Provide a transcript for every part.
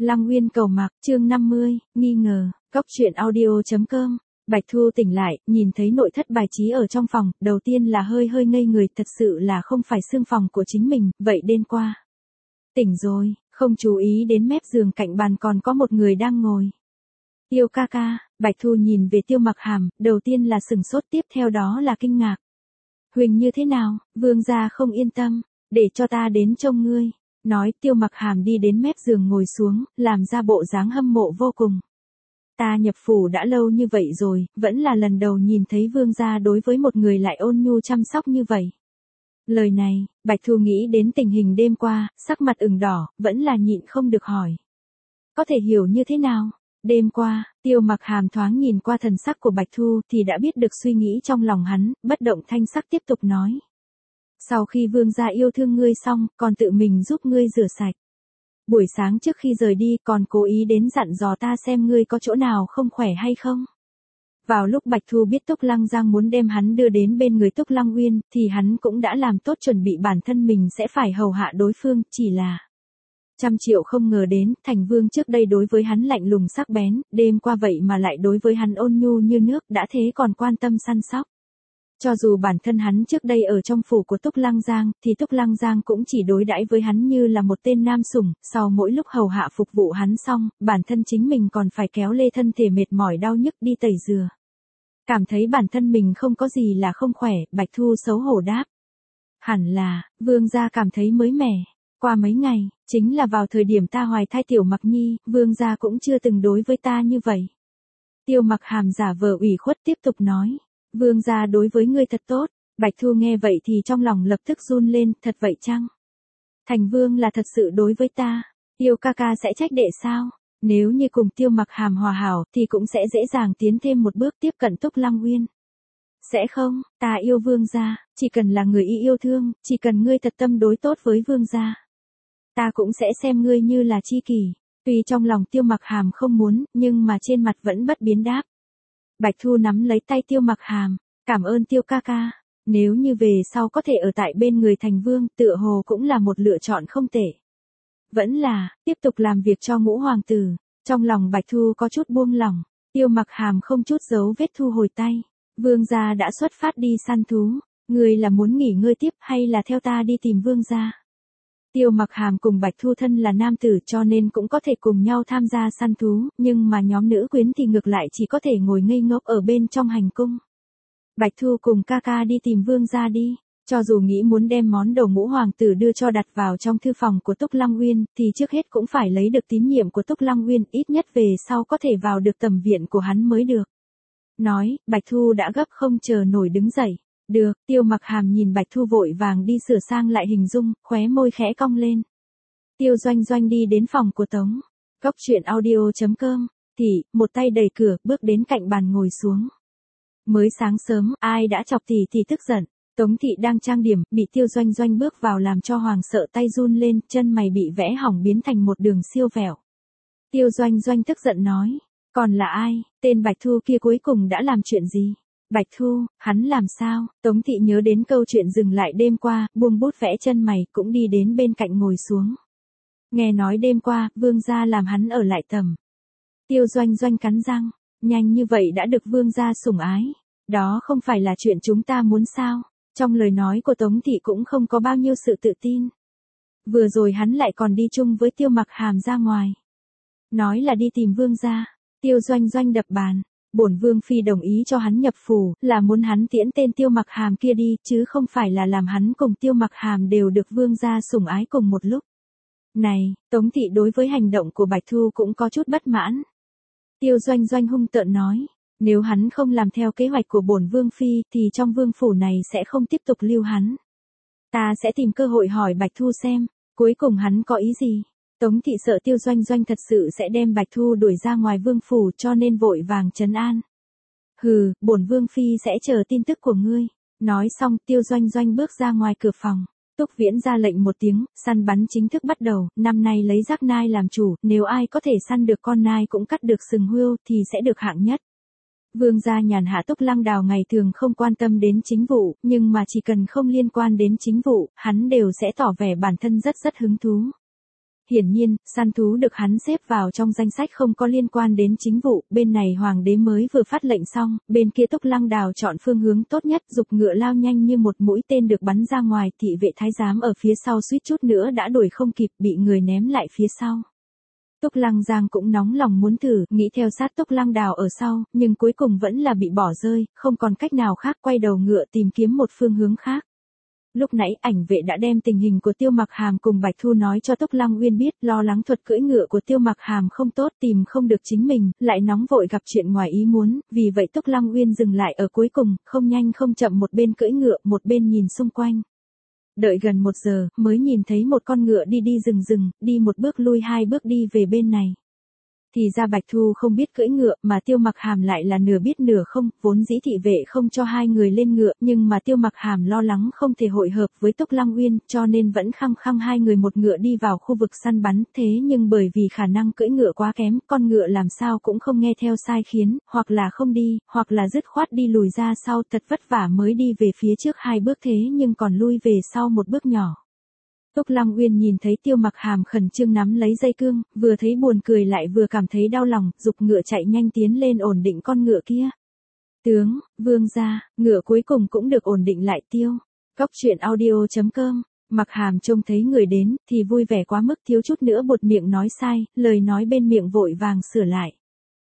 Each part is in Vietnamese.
Lăng Uyên cầu mặc, chương 50, nghi ngờ, Cốc truyện audio.com. Bạch Thu tỉnh lại, nhìn thấy nội thất bài trí ở trong phòng, đầu tiên là hơi ngây người, thật sự là không phải xương phòng của chính mình, vậy đêm qua. Tỉnh rồi, không chú ý đến mép giường cạnh bàn còn có một người đang ngồi. Tiêu ca ca, Bạch Thu nhìn về Tiêu Mặc Hàm, đầu tiên là sửng sốt, tiếp theo đó là kinh ngạc. Huỳnh như thế nào, vương gia không yên tâm, để cho ta đến trông ngươi. Nói Tiêu Mặc Hàm đi đến mép giường ngồi xuống, làm ra bộ dáng hâm mộ vô cùng. Ta nhập phủ đã lâu như vậy rồi, vẫn là lần đầu nhìn thấy vương gia đối với một người lại ôn nhu chăm sóc như vậy. Lời này, Bạch Thu nghĩ đến tình hình đêm qua, sắc mặt ửng đỏ, vẫn là nhịn không được hỏi. Có thể hiểu như thế nào? Đêm qua, Tiêu Mặc Hàm thoáng nhìn qua thần sắc của Bạch Thu thì đã biết được suy nghĩ trong lòng hắn, bất động thanh sắc tiếp tục nói. Sau khi vương gia yêu thương ngươi xong, còn tự mình giúp ngươi rửa sạch. Buổi sáng trước khi rời đi còn cố ý đến dặn dò ta xem ngươi có chỗ nào không khỏe hay không. Vào lúc Bạch Thu biết Túc Lăng Giang muốn đem hắn đưa đến bên người Túc Lăng Uyên, thì hắn cũng đã làm tốt chuẩn bị bản thân mình sẽ phải hầu hạ đối phương, chỉ là... 100 triệu không ngờ đến, Thành Vương trước đây đối với hắn lạnh lùng sắc bén, đêm qua vậy mà lại đối với hắn ôn nhu như nước, đã thế còn quan tâm săn sóc. Cho dù bản thân hắn trước đây ở trong phủ của Túc Lăng Giang, thì Túc Lăng Giang cũng chỉ đối đãi với hắn như là một tên nam sủng, sau mỗi lúc hầu hạ phục vụ hắn xong, bản thân chính mình còn phải kéo lê thân thể mệt mỏi đau nhức đi tẩy rửa. Cảm thấy bản thân mình không có gì là không khỏe, Bạch Thu xấu hổ đáp. Hẳn là, vương gia cảm thấy mới mẻ. Qua mấy ngày, chính là vào thời điểm ta hoài thai Tiểu Mặc Nhi, vương gia cũng chưa từng đối với ta như vậy. Tiêu Mặc Hàm giả vờ ủy khuất tiếp tục nói. Vương gia đối với ngươi thật tốt. Bạch Thu nghe vậy thì trong lòng lập tức run lên, thật vậy chăng? Thành Vương là thật sự đối với ta. Tiêu ca ca sẽ trách đệ sao? Nếu như cùng Tiêu Mặc Hàm hòa hảo thì cũng sẽ dễ dàng tiến thêm một bước tiếp cận Túc Lăng Uyên. Sẽ không, ta yêu vương gia, chỉ cần là người yêu thương, chỉ cần ngươi thật tâm đối tốt với vương gia. Ta cũng sẽ xem ngươi như là tri kỷ. Tuy trong lòng Tiêu Mặc Hàm không muốn, nhưng mà trên mặt vẫn bất biến đáp. Bạch Thu nắm lấy tay Tiêu Mặc Hàm, cảm ơn Tiêu ca ca. Nếu như về sau có thể ở tại bên người Thành Vương, tựa hồ cũng là một lựa chọn không tệ. Vẫn là, tiếp tục làm việc cho Ngũ Hoàng tử. Trong lòng Bạch Thu có chút buông lỏng, Tiêu Mặc Hàm không chút giấu vết thu hồi tay. Vương gia đã xuất phát đi săn thú, ngươi là muốn nghỉ ngơi tiếp hay là theo ta đi tìm vương gia? Tiêu Mặc Hàm cùng Bạch Thu thân là nam tử cho nên cũng có thể cùng nhau tham gia săn thú, nhưng mà nhóm nữ quyến thì ngược lại chỉ có thể ngồi ngây ngốc ở bên trong hành cung. Bạch Thu cùng ca ca đi tìm vương gia đi, cho dù nghĩ muốn đem món đồ Ngũ Hoàng tử đưa cho đặt vào trong thư phòng của Túc Lăng Uyên, thì trước hết cũng phải lấy được tín nhiệm của Túc Lăng Uyên, ít nhất về sau có thể vào được tầm viện của hắn mới được. Nói, Bạch Thu đã gấp không chờ nổi đứng dậy. Được, Tiêu Mặc Hàm nhìn Bạch Thu vội vàng đi sửa sang lại hình dung, khóe môi khẽ cong lên. Tiêu Doanh Doanh đi đến phòng của Tống. Cốc truyện audio.com. Thì, một tay đẩy cửa, bước đến cạnh bàn ngồi xuống. Mới sáng sớm, ai đã chọc thì tức giận. Tống thị đang trang điểm, bị Tiêu Doanh Doanh bước vào làm cho hoàng sợ tay run lên, chân mày bị vẽ hỏng biến thành một đường siêu vẹo. Tiêu Doanh Doanh tức giận nói. Còn là ai, tên Bạch Thu kia cuối cùng đã làm chuyện gì? Bạch Thu, hắn làm sao? Tống thị nhớ đến câu chuyện dừng lại đêm qua, buông bút vẽ chân mày cũng đi đến bên cạnh ngồi xuống. Nghe nói đêm qua, vương gia làm hắn ở lại tầm. Tiêu Doanh Doanh cắn răng, nhanh như vậy đã được vương gia sủng ái. Đó không phải là chuyện chúng ta muốn sao? Trong lời nói của Tống thị cũng không có bao nhiêu sự tự tin. Vừa rồi hắn lại còn đi chung với Tiêu Mặc Hàm ra ngoài. Nói là đi tìm vương gia. Tiêu Doanh Doanh đập bàn. Bổn vương phi đồng ý cho hắn nhập phủ, là muốn hắn tiễn tên Tiêu Mặc Hàm kia đi, chứ không phải là làm hắn cùng Tiêu Mặc Hàm đều được vương gia sủng ái cùng một lúc. Này, Tống thị đối với hành động của Bạch Thu cũng có chút bất mãn. Tiêu Doanh Doanh hung tợn nói, nếu hắn không làm theo kế hoạch của bổn vương phi, thì trong vương phủ này sẽ không tiếp tục lưu hắn. Ta sẽ tìm cơ hội hỏi Bạch Thu xem, cuối cùng hắn có ý gì. Tống thị sợ Tiêu Doanh Doanh thật sự sẽ đem Bạch Thu đuổi ra ngoài vương phủ cho nên vội vàng trấn an. Hừ, bổn vương phi sẽ chờ tin tức của ngươi. Nói xong, Tiêu Doanh Doanh bước ra ngoài cửa phòng. Túc Viễn ra lệnh một tiếng, săn bắn chính thức bắt đầu, năm nay lấy giác nai làm chủ, nếu ai có thể săn được con nai cũng cắt được sừng hươu thì sẽ được hạng nhất. Vương gia nhàn hạ Túc Lăng Đào ngày thường không quan tâm đến chính vụ, nhưng mà chỉ cần không liên quan đến chính vụ, hắn đều sẽ tỏ vẻ bản thân rất hứng thú. Hiển nhiên, săn thú được hắn xếp vào trong danh sách không có liên quan đến chính vụ, bên này hoàng đế mới vừa phát lệnh xong, bên kia Túc Lăng Đào chọn phương hướng tốt nhất, giục ngựa lao nhanh như một mũi tên được bắn ra ngoài, thị vệ thái giám ở phía sau suýt chút nữa đã đuổi không kịp, bị người ném lại phía sau. Túc Lăng Giang cũng nóng lòng muốn thử, nghĩ theo sát Túc Lăng Đào ở sau, nhưng cuối cùng vẫn là bị bỏ rơi, không còn cách nào khác, quay đầu ngựa tìm kiếm một phương hướng khác. Lúc nãy ảnh vệ đã đem tình hình của Tiêu Mặc Hàm cùng Bạch Thu nói cho Túc Lăng Uyên biết, lo lắng thuật cưỡi ngựa của Tiêu Mặc Hàm không tốt, tìm không được chính mình, lại nóng vội gặp chuyện ngoài ý muốn, vì vậy Túc Lăng Uyên dừng lại ở cuối cùng, không nhanh không chậm một bên cưỡi ngựa, một bên nhìn xung quanh. Đợi gần 1 giờ, mới nhìn thấy một con ngựa đi đi rừng rừng, đi một bước lui 2 bước đi về bên này. Thì ra Bạch Thu không biết cưỡi ngựa, mà Tiêu Mặc Hàm lại là nửa biết nửa không, vốn dĩ thị vệ không cho hai người lên ngựa, nhưng mà Tiêu Mặc Hàm lo lắng không thể hội hợp với Túc Lăng Uyên, cho nên vẫn khăng khăng hai người một ngựa đi vào khu vực săn bắn, thế nhưng bởi vì khả năng cưỡi ngựa quá kém, con ngựa làm sao cũng không nghe theo sai khiến, hoặc là không đi, hoặc là dứt khoát đi lùi ra sau, thật vất vả mới đi về phía trước 2 bước thế nhưng còn lui về sau 1 bước nhỏ. Túc Lăng Uyên nhìn thấy Tiêu Mặc Hàm khẩn trương nắm lấy dây cương, vừa thấy buồn cười lại vừa cảm thấy đau lòng, giục ngựa chạy nhanh tiến lên ổn định con ngựa kia. Tướng, vương gia, ngựa cuối cùng cũng được ổn định lại Tiêu. Cóc truyện audio.com, Mặc Hàm trông thấy người đến, thì vui vẻ quá mức thiếu chút nữa buột miệng nói sai, lời nói bên miệng vội vàng sửa lại.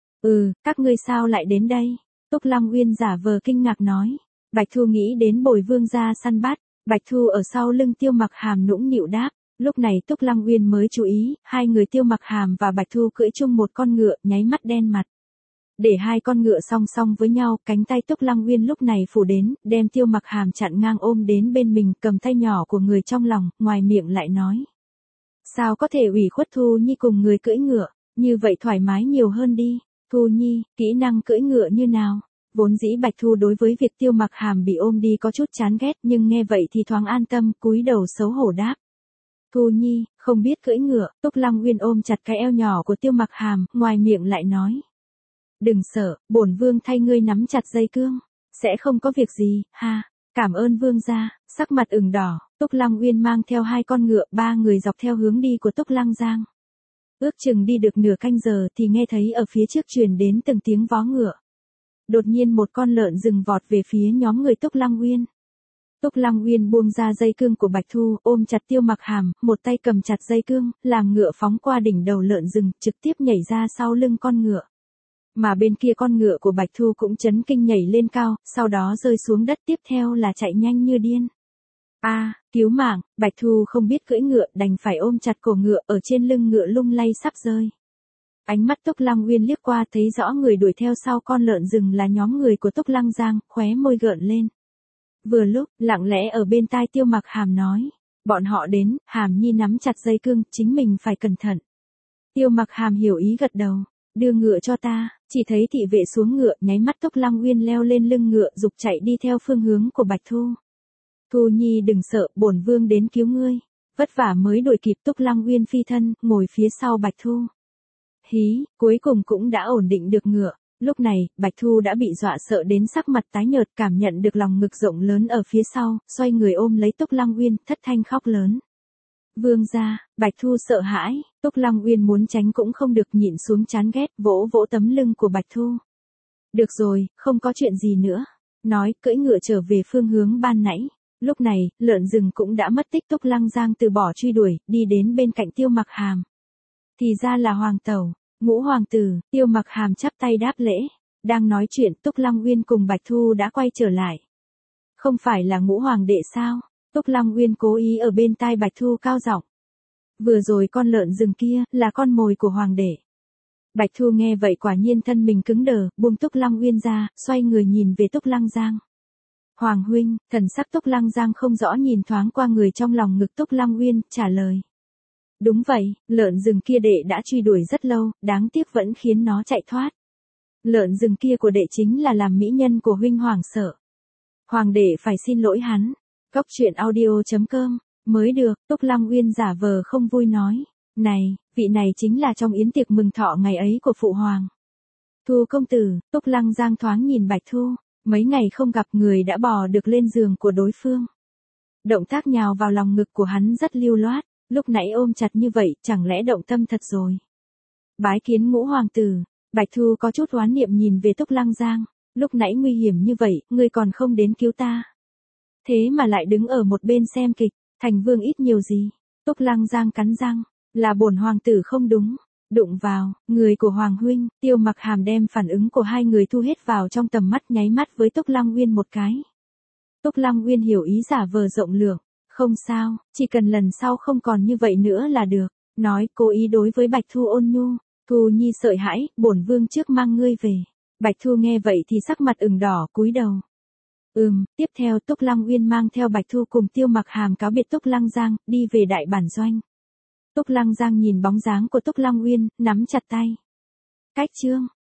Các ngươi sao lại đến đây? Túc Lăng Uyên giả vờ kinh ngạc nói. Bạch Thu nghĩ đến bồi vương gia săn bắt. Bạch Thu ở sau lưng Tiêu Mặc Hàm nũng nịu đáp, lúc này Túc Lăng Uyên mới chú ý, hai người Tiêu Mặc Hàm và Bạch Thu cưỡi chung một con ngựa, nháy mắt đen mặt. Để hai con ngựa song song với nhau, cánh tay Túc Lăng Uyên lúc này phủ đến, đem Tiêu Mặc Hàm chặn ngang ôm đến bên mình, cầm tay nhỏ của người trong lòng, ngoài miệng lại nói. Sao có thể ủy khuất Thu Nhi cùng người cưỡi ngựa, như vậy thoải mái nhiều hơn đi. Thu Nhi, kỹ năng cưỡi ngựa như nào? Vốn dĩ Bạch Thu đối với việc Tiêu Mặc Hàm bị ôm đi có chút chán ghét, nhưng nghe vậy thì thoáng an tâm, cúi đầu xấu hổ đáp. Thu Nhi, không biết cưỡi ngựa. Túc Lăng Uyên ôm chặt cái eo nhỏ của Tiêu Mặc Hàm, ngoài miệng lại nói. Đừng sợ, bổn vương thay ngươi nắm chặt dây cương, sẽ không có việc gì, ha, cảm ơn vương gia. Sắc mặt ửng đỏ, Túc Lăng Uyên mang theo hai con ngựa, 3 người dọc theo hướng đi của Túc Lăng Giang. Ước chừng đi được nửa canh giờ thì nghe thấy ở phía trước truyền đến từng tiếng vó ngựa. Đột nhiên một con lợn rừng vọt về phía nhóm người Túc Lăng Uyên. Túc Lăng Uyên buông ra dây cương của Bạch Thu, ôm chặt Tiêu Mặc Hàm, một tay cầm chặt dây cương, làm ngựa phóng qua đỉnh đầu lợn rừng, trực tiếp nhảy ra sau lưng con ngựa. Mà bên kia con ngựa của Bạch Thu cũng chấn kinh nhảy lên cao, sau đó rơi xuống đất, tiếp theo là chạy nhanh như điên. Cứu mạng, Bạch Thu không biết cưỡi ngựa, đành phải ôm chặt cổ ngựa, ở trên lưng ngựa lung lay sắp rơi. Ánh mắt Túc Lăng Uyên liếc qua thấy rõ người đuổi theo sau con lợn rừng là nhóm người của Túc Lăng Giang, khóe môi gợn lên. Vừa lúc, lặng lẽ ở bên tai Tiêu Mặc Hàm nói, bọn họ đến, Hàm Nhi nắm chặt dây cương, chính mình phải cẩn thận. Tiêu Mặc Hàm hiểu ý gật đầu, đưa ngựa cho ta, chỉ thấy thị vệ xuống ngựa, nháy mắt Túc Lăng Uyên leo lên lưng ngựa, giục chạy đi theo phương hướng của Bạch Thu. Thu Nhi đừng sợ, bổn vương đến cứu ngươi. Vất vả mới đuổi kịp Túc Lăng Uyên phi thân, ngồi phía sau Bạch Thu. Hí, cuối cùng cũng đã ổn định được ngựa. Lúc này, Bạch Thu đã bị dọa sợ đến sắc mặt tái nhợt, cảm nhận được lòng ngực rộng lớn ở phía sau, xoay người ôm lấy Túc Lăng Uyên, thất thanh khóc lớn. Vương gia, Bạch Thu sợ hãi, Túc Lăng Uyên muốn tránh cũng không được, nhịn xuống chán ghét, vỗ vỗ tấm lưng của Bạch Thu. Được rồi, không có chuyện gì nữa. Nói, cưỡi ngựa trở về phương hướng ban nãy. Lúc này, lợn rừng cũng đã mất tích, Túc Lăng Giang từ bỏ truy đuổi, đi đến bên cạnh Tiêu Mặc Hàm. Thì ra là hoàng tẩu, Ngũ hoàng tử. Tiêu Mặc Hàm chắp tay đáp lễ. Đang nói chuyện, Túc Lăng Uyên cùng Bạch Thu đã quay trở lại. Không phải là Ngũ hoàng đệ sao? Túc Lăng Uyên cố ý ở bên tai Bạch Thu cao giọng. Vừa rồi con lợn rừng kia, là con mồi của hoàng đệ. Bạch Thu nghe vậy quả nhiên thân mình cứng đờ, buông Túc Lăng Uyên ra, xoay người nhìn về Túc Lăng Giang. Hoàng huynh, thần sắc Túc Lăng Giang không rõ, nhìn thoáng qua người trong lòng ngực Túc Lăng Uyên, trả lời. Đúng vậy, lợn rừng kia đệ đã truy đuổi rất lâu, đáng tiếc vẫn khiến nó chạy thoát. Lợn rừng kia của đệ chính là làm mỹ nhân của huynh hoàng sợ. Hoàng đệ phải xin lỗi hắn. Cóc truyện audio.com, mới được, Túc Lăng Uyên giả vờ không vui nói. Này, vị này chính là trong yến tiệc mừng thọ ngày ấy của phụ hoàng. Thu công tử. Túc Lăng Giang thoáng nhìn Bạch Thu, mấy ngày không gặp người đã bò được lên giường của đối phương. Động tác nhào vào lòng ngực của hắn rất lưu loát. Lúc nãy ôm chặt như vậy, chẳng lẽ động tâm thật rồi. Bái kiến ngũ hoàng tử, Bạch Thu có chút oán niệm nhìn về Túc Lăng Giang, lúc nãy nguy hiểm như vậy, ngươi còn không đến cứu ta. Thế mà lại đứng ở một bên xem kịch, thành vương ít nhiều gì. Túc Lăng Giang cắn răng, là bổn hoàng tử không đúng. Đụng vào, người của Hoàng huynh, Tiêu Mặc Hàm đem phản ứng của hai người thu hết vào trong tầm mắt, nháy mắt với Túc Lăng Uyên một cái. Túc Lăng Uyên hiểu ý giả vờ rộng lượng, không sao, chỉ cần lần sau không còn như vậy nữa là được, nói cố ý đối với Bạch Thu ôn nhu. Thu Nhi sợ hãi, bổn vương trước mang ngươi về. Bạch Thu nghe vậy thì sắc mặt ửng đỏ, cúi đầu. Tiếp theo Túc Lăng Uyên mang theo Bạch Thu cùng Tiêu Mặc Hàm cáo biệt Túc Lăng Giang, đi về đại bản doanh. Túc Lăng Giang nhìn bóng dáng của Túc Lăng Uyên, nắm chặt tay. Cách chương